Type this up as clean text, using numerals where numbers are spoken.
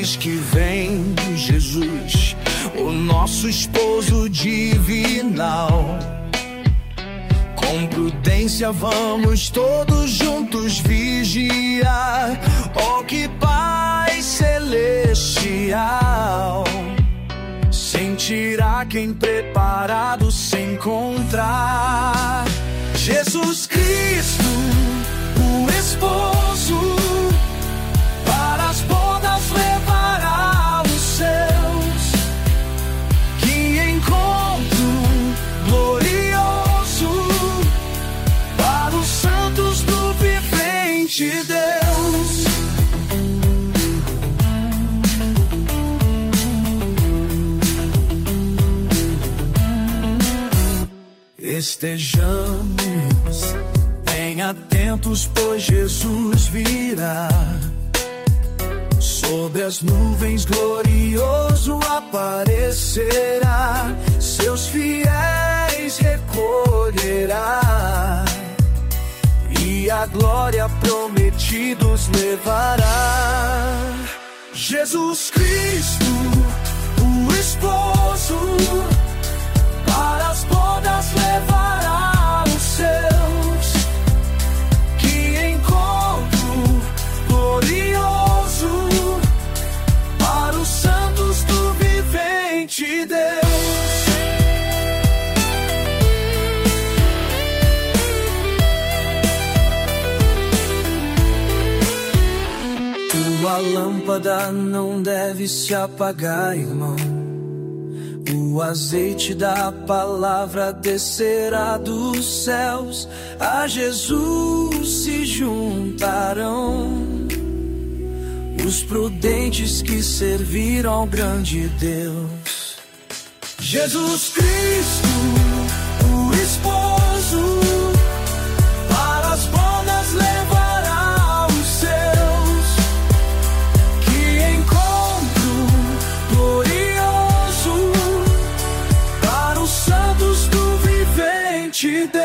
eis que vem Jesus, o nosso esposo divinal. Com prudência vamos todos juntos vigiar. Oh, que paz celestial! Sentirá quem preparado se encontrar. Jesus Cristo, o esposo, para as bodas levará os seus. Que encontro glorioso para os santos do vivente Deus. Estejamos bem atentos, pois Jesus virá. Sobre as nuvens glorioso aparecerá, seus fiéis recolherá, e a glória prometidos levará. Jesus Cristo, o esposo, para as bodas levará os seus. Que encontro glorioso para os santos do vivente Deus. Tua lâmpada não deve se apagar, irmão. O azeite da palavra descerá dos céus, a Jesus se juntarão os prudentes que serviram ao grande Deus. Jesus Cristo, o esposo, para as bodas levará os seus. Que encontro glorioso para os santos do vivente Deus.